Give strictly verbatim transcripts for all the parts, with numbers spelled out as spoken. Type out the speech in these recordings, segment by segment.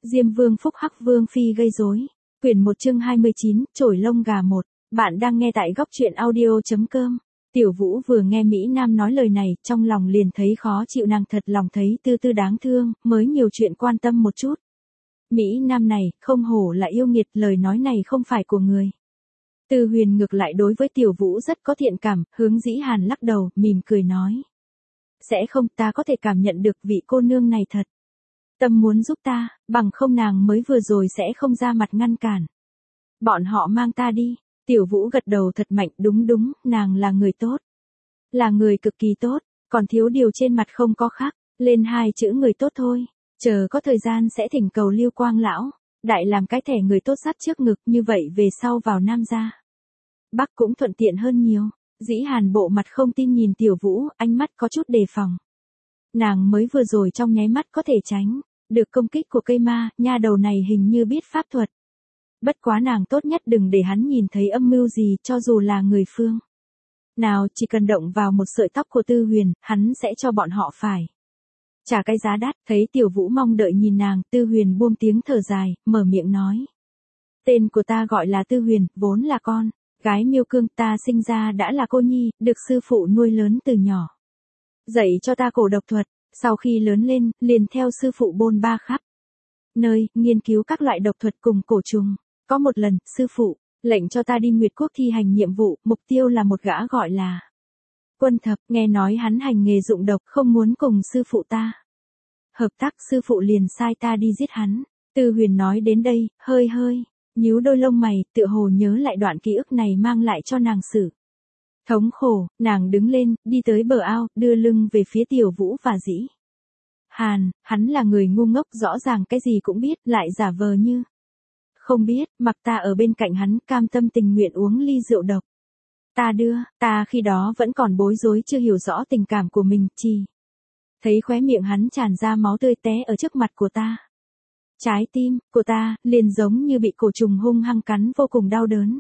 Diêm Vương phúc hắc Vương phi gây rối. Quyển một chương hai mươi chín, chổi lông gà một. Bạn đang nghe tại góc truyện audio.com. Tiểu Vũ vừa nghe Mỹ Nam nói lời này, trong lòng liền thấy khó chịu, nàng thật lòng thấy Tư Tư đáng thương, mới nhiều chuyện quan tâm một chút. Mỹ Nam này, không hổ là yêu nghiệt, lời nói này không phải của người. Tư Huyền ngược lại đối với Tiểu Vũ rất có thiện cảm, hướng Dĩ Hàn lắc đầu, mỉm cười nói. Sẽ không, ta có thể cảm nhận được vị cô nương này thật tâm muốn giúp ta, bằng không nàng mới vừa rồi sẽ không ra mặt ngăn cản. Bọn họ mang ta đi. Tiểu Vũ gật đầu thật mạnh, đúng đúng, nàng là người tốt. Là người cực kỳ tốt, còn thiếu điều trên mặt không có khắc, lên hai chữ người tốt thôi. Chờ có thời gian sẽ thỉnh cầu Lưu Quang lão, đại làm cái thẻ người tốt sắt trước ngực, như vậy về sau vào Nam gia Bắc cũng thuận tiện hơn nhiều. Dĩ Hàn bộ mặt không tin nhìn Tiểu Vũ, ánh mắt có chút đề phòng. Nàng mới vừa rồi trong nháy mắt có thể tránh được công kích của cây ma, nha đầu này hình như biết pháp thuật. Bất quá nàng tốt nhất đừng để hắn nhìn thấy âm mưu gì, cho dù là người phương nào, chỉ cần động vào một sợi tóc của Tư Huyền, hắn sẽ cho bọn họ phải trả cái giá đắt. Thấy Tiểu Vũ mong đợi nhìn nàng, Tư Huyền buông tiếng thở dài, mở miệng nói. Tên của ta gọi là Tư Huyền, vốn là con gái Miêu Cương, ta sinh ra đã là cô nhi, được sư phụ nuôi lớn từ nhỏ. Dạy cho ta cổ độc thuật, sau khi lớn lên, liền theo sư phụ bôn ba khắp nơi, nghiên cứu các loại độc thuật cùng cổ trùng. Có một lần, sư phụ lệnh cho ta đi Nguyệt Quốc thi hành nhiệm vụ, mục tiêu là một gã gọi là Quân Thập, nghe nói hắn hành nghề dụng độc, không muốn cùng sư phụ ta hợp tác, sư phụ liền sai ta đi giết hắn. Tư Huyền nói đến đây, hơi hơi nhíu đôi lông mày, tựa hồ nhớ lại đoạn ký ức này mang lại cho nàng sự thống khổ. Nàng đứng lên, đi tới bờ ao, đưa lưng về phía Tiểu Vũ và Dĩ Hàn. Hắn là người ngu ngốc, rõ ràng cái gì cũng biết, lại giả vờ như không biết, mặc ta ở bên cạnh hắn, cam tâm tình nguyện uống ly rượu độc ta đưa. Ta khi đó vẫn còn bối rối, chưa hiểu rõ tình cảm của mình, chỉ thấy khóe miệng hắn tràn ra máu tươi té ở trước mặt của ta. Trái tim của ta liền giống như bị cổ trùng hung hăng cắn, vô cùng đau đớn.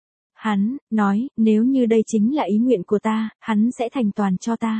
Hắn nói, nếu như đây chính là ý nguyện của ta, hắn sẽ thành toàn cho ta.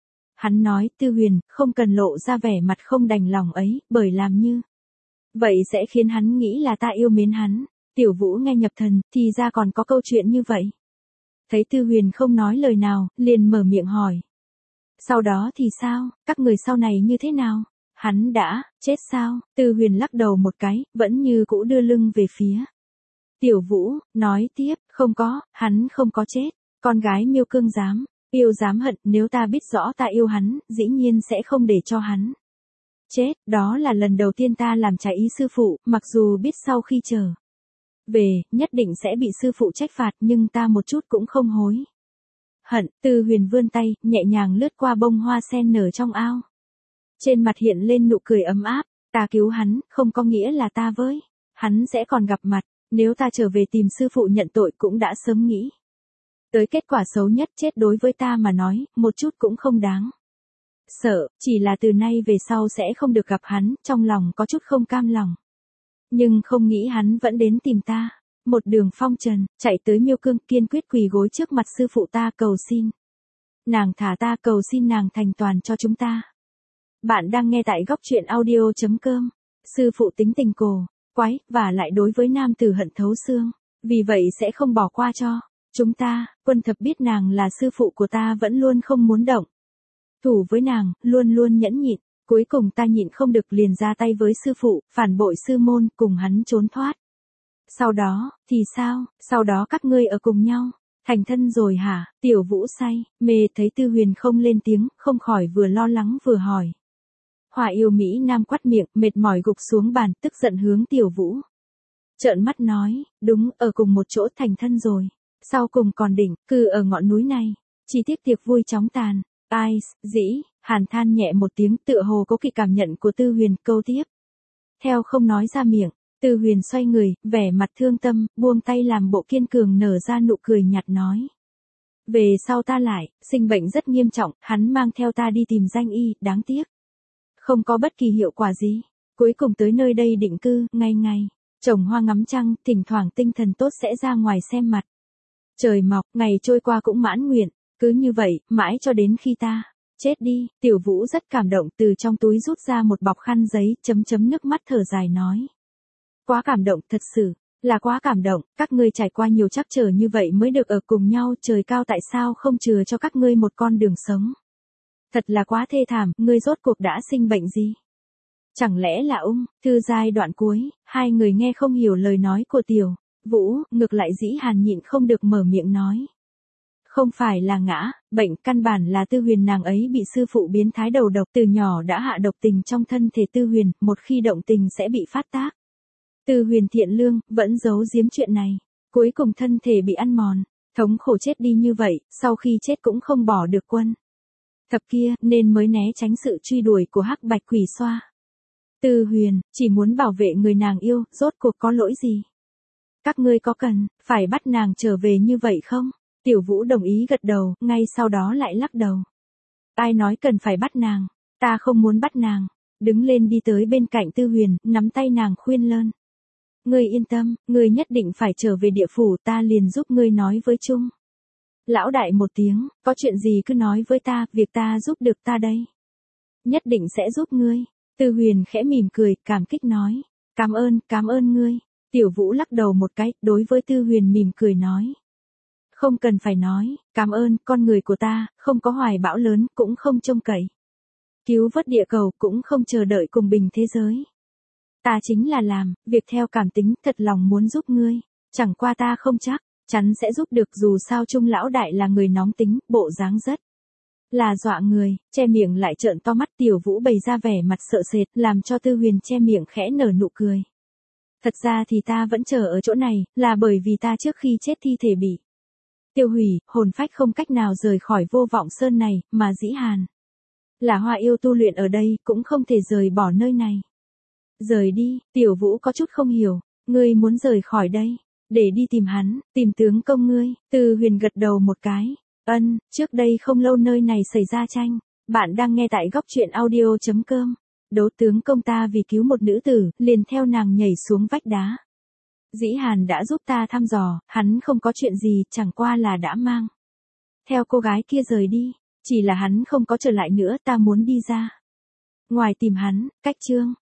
Hắn nói, Tư Huyền, không cần lộ ra vẻ mặt không đành lòng ấy, bởi làm như vậy sẽ khiến hắn nghĩ là ta yêu mến hắn. Tiểu Vũ nghe nhập thần, thì ra còn có câu chuyện như vậy. Thấy Tư Huyền không nói lời nào, liền mở miệng hỏi. Sau đó thì sao, các người sau này như thế nào? Hắn đã chết sao? Tư Huyền lắc đầu một cái, vẫn như cũ đưa lưng về phía Tiểu Vũ, nói tiếp, không có, hắn không có chết. Con gái Miêu Cương dám yêu dám hận, nếu ta biết rõ ta yêu hắn, dĩ nhiên sẽ không để cho hắn chết. Đó là lần đầu tiên ta làm trái ý sư phụ, mặc dù biết sau khi trở về, nhất định sẽ bị sư phụ trách phạt, nhưng ta một chút cũng không hối hận. Tư Huyền vươn tay, nhẹ nhàng lướt qua bông hoa sen nở trong ao. Trên mặt hiện lên nụ cười ấm áp. Ta cứu hắn, không có nghĩa là ta với hắn sẽ còn gặp mặt. Nếu ta trở về tìm sư phụ nhận tội, cũng đã sớm nghĩ tới kết quả xấu nhất, chết đối với ta mà nói, một chút cũng không đáng sợ, chỉ là từ nay về sau sẽ không được gặp hắn, trong lòng có chút không cam lòng. Nhưng không nghĩ hắn vẫn đến tìm ta. Một đường phong trần, chạy tới Miêu Cương, kiên quyết quỳ gối trước mặt sư phụ ta, cầu xin nàng thả ta, cầu xin nàng thành toàn cho chúng ta. Bạn đang nghe tại góc truyện audio.com. Sư phụ tính tình cổ quái, và lại đối với nam tử hận thấu xương, vì vậy sẽ không bỏ qua cho chúng ta. Quân Thập biết nàng là sư phụ của ta, vẫn luôn không muốn động thủ với nàng, luôn luôn nhẫn nhịn. Cuối cùng ta nhịn không được, liền ra tay với sư phụ, phản bội sư môn, cùng hắn trốn thoát. Sau đó, thì sao? Sau đó các ngươi ở cùng nhau thành thân rồi hả? Tiểu Vũ say mê thấy Tư Huyền không lên tiếng, không khỏi vừa lo lắng vừa hỏi. Hỏa yêu Mỹ Nam quắt miệng, mệt mỏi gục xuống bàn, tức giận hướng Tiểu Vũ trợn mắt nói, đúng, ở cùng một chỗ thành thân rồi. Sau cùng còn đỉnh cư ở ngọn núi này. Chỉ tiếc tiệc vui chóng tàn. Ai, Dĩ Hàn than nhẹ một tiếng, tựa hồ có kỳ cảm nhận của Tư Huyền, câu tiếp theo không nói ra miệng. Tư Huyền xoay người, vẻ mặt thương tâm, buông tay làm bộ kiên cường, nở ra nụ cười nhạt nói. Về sau ta lại sinh bệnh rất nghiêm trọng, hắn mang theo ta đi tìm danh y, đáng tiếc không có bất kỳ hiệu quả gì. Cuối cùng tới nơi đây định cư, ngày ngày trồng hoa ngắm trăng, thỉnh thoảng tinh thần tốt sẽ ra ngoài xem mặt trời mọc. Ngày trôi qua cũng mãn nguyện. Cứ như vậy, mãi cho đến khi ta Chết đi, Tiểu Vũ rất cảm động, từ trong túi rút ra một bọc khăn giấy, chấm chấm nước mắt thở dài nói. Quá cảm động, thật sự, là quá cảm động, các ngươi trải qua nhiều trắc trở như vậy mới được ở cùng nhau, trời cao tại sao không chừa cho các ngươi một con đường sống. Thật là quá thê thảm, ngươi rốt cuộc đã sinh bệnh gì? Chẳng lẽ là ung thư? Giai đoạn cuối, hai người nghe không hiểu lời nói của Tiểu Vũ, ngược lại Dĩ Hàn nhịn không được mở miệng nói. Không phải là ngã, bệnh căn bản là Tư Huyền nàng ấy bị sư phụ biến thái đầu độc, từ nhỏ đã hạ độc tình trong thân thể Tư Huyền, một khi động tình sẽ bị phát tác. Tư Huyền thiện lương, vẫn giấu giếm chuyện này, cuối cùng thân thể bị ăn mòn, thống khổ chết đi như vậy, sau khi chết cũng không bỏ được quân thập kia, nên mới né tránh sự truy đuổi của Hắc Bạch Quỷ Xoa. Tư Huyền, chỉ muốn bảo vệ người nàng yêu, rốt cuộc có lỗi gì? Các ngươi có cần phải bắt nàng trở về như vậy không? Tiểu Vũ đồng ý gật đầu, ngay sau đó lại lắc đầu. Ai nói cần phải bắt nàng? Ta không muốn bắt nàng. Đứng lên đi tới bên cạnh Tư Huyền, nắm tay nàng khuyên lơn. Ngươi yên tâm, ngươi nhất định phải trở về địa phủ, ta liền giúp ngươi nói với Trung lão đại một tiếng, có chuyện gì cứ nói với ta, việc ta giúp được ta đây. Nhất định sẽ giúp ngươi. Tư Huyền khẽ mỉm cười, cảm kích nói. Cảm ơn, cảm ơn ngươi. Tiểu Vũ lắc đầu một cái, đối với Tư Huyền mỉm cười nói. Không cần phải nói, cảm ơn, con người của ta, không có hoài bão lớn, cũng không trông cậy cứu vớt địa cầu, cũng không chờ đợi cùng bình thế giới. Ta chính là làm việc theo cảm tính, thật lòng muốn giúp ngươi. Chẳng qua ta không chắc chắn sẽ giúp được, dù sao Trung lão đại là người nóng tính, bộ dáng rất là dọa người, che miệng lại trợn to mắt. Tiểu Vũ bày ra vẻ mặt sợ sệt, làm cho Tư Huyền che miệng khẽ nở nụ cười. Thật ra thì ta vẫn chờ ở chỗ này, là bởi vì ta trước khi chết thi thể bị tiêu hủy, hồn phách không cách nào rời khỏi Vô Vọng Sơn này, mà Dĩ Hàn là Hoa yêu tu luyện ở đây, cũng không thể rời bỏ nơi này. Rời đi, Tiểu Vũ có chút không hiểu, ngươi muốn rời khỏi đây, để đi tìm hắn, tìm tướng công ngươi. Tư Huyền gật đầu một cái. Ân, trước đây không lâu nơi này xảy ra tranh. Bạn đang nghe tại góc truyện audio chấm com. Đỗ tướng công ta vì cứu một nữ tử, liền theo nàng nhảy xuống vách đá. Dĩ Hàn đã giúp ta thăm dò, hắn không có chuyện gì, chẳng qua là đã mang theo cô gái kia rời đi. Chỉ là hắn không có trở lại nữa, ta muốn đi ra ngoài tìm hắn. Cách chương